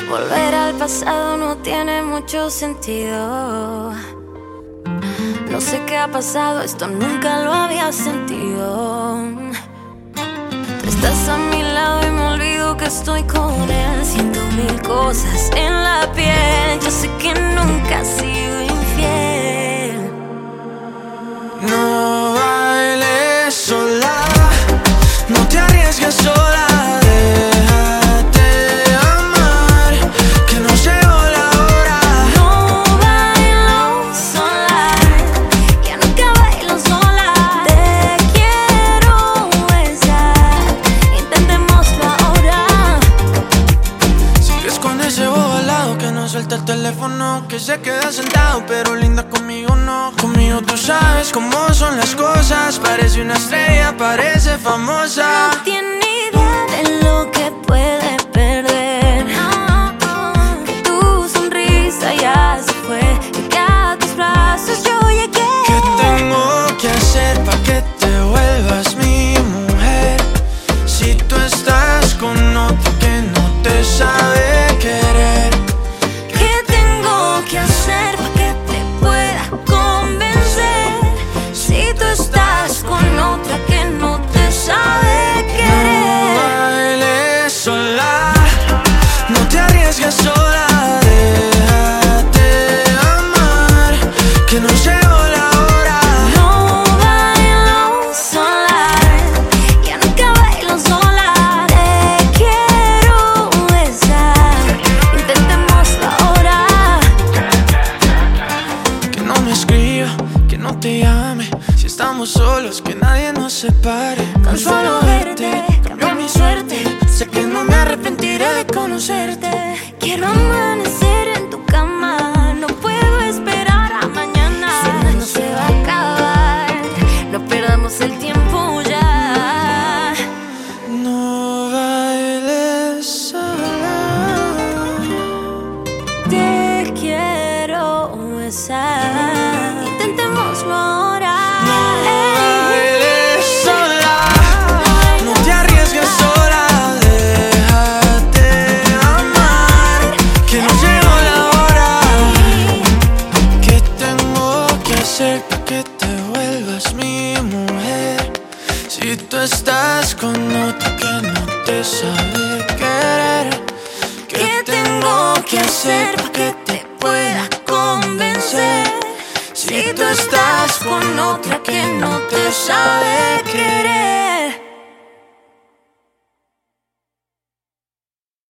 Volver al pasado no tiene mucho sentido. No sé qué ha pasado, esto nunca lo había sentido. Tú estás a mi lado y me olvido que estoy con él. Siento mil cosas en la piel. Yo sé que nunca has sido infiel. No bailes sola, no te arriesgues sola. Suelta el teléfono, que se queda sentado, pero linda conmigo no. Conmigo tú sabes cómo son las cosas. Parece una estrella, parece famosa. No tiene idea de lo que puede perder. Que tu sonrisa ya se fue y que a tus brazos yo llegué. ¿Qué tengo que hacer pa' que te vuelvas mi mujer? Si tú estás con otro que no te sabe querer. ¿Qué hacer para que te pueda convencer? Si tú estás con otra que no te sabe querer. No bailes sola, no te arriesgues sola. Déjate amar, que no llegó la hora. No bailo sola, ya nunca bailo sola. Te quiero besar, intentémoslo ahora. Que no me escriba, que no te llame. Si estamos solos, que nadie nos separe. Con solo verte, cambió mi suerte. Sé que no me arrepentiré de conocerte. Quiero amanecer en tu cama. No puedo esperar a mañana. Si no se va a acabar, no perdamos el tiempo ya. No bailes sola. Te quiero besar. Intentémoslo ahora. No bailes sola, no te arriesgues sola. Déjate amar, que no llegó la hora. ¿Qué tengo que hacer para que te vuelvas mi mujer? Si tú estás con otro que no te sabe querer. ¿Qué tengo que hacer para que te pueda convencer? Si tú estás con otra que no te sabe querer.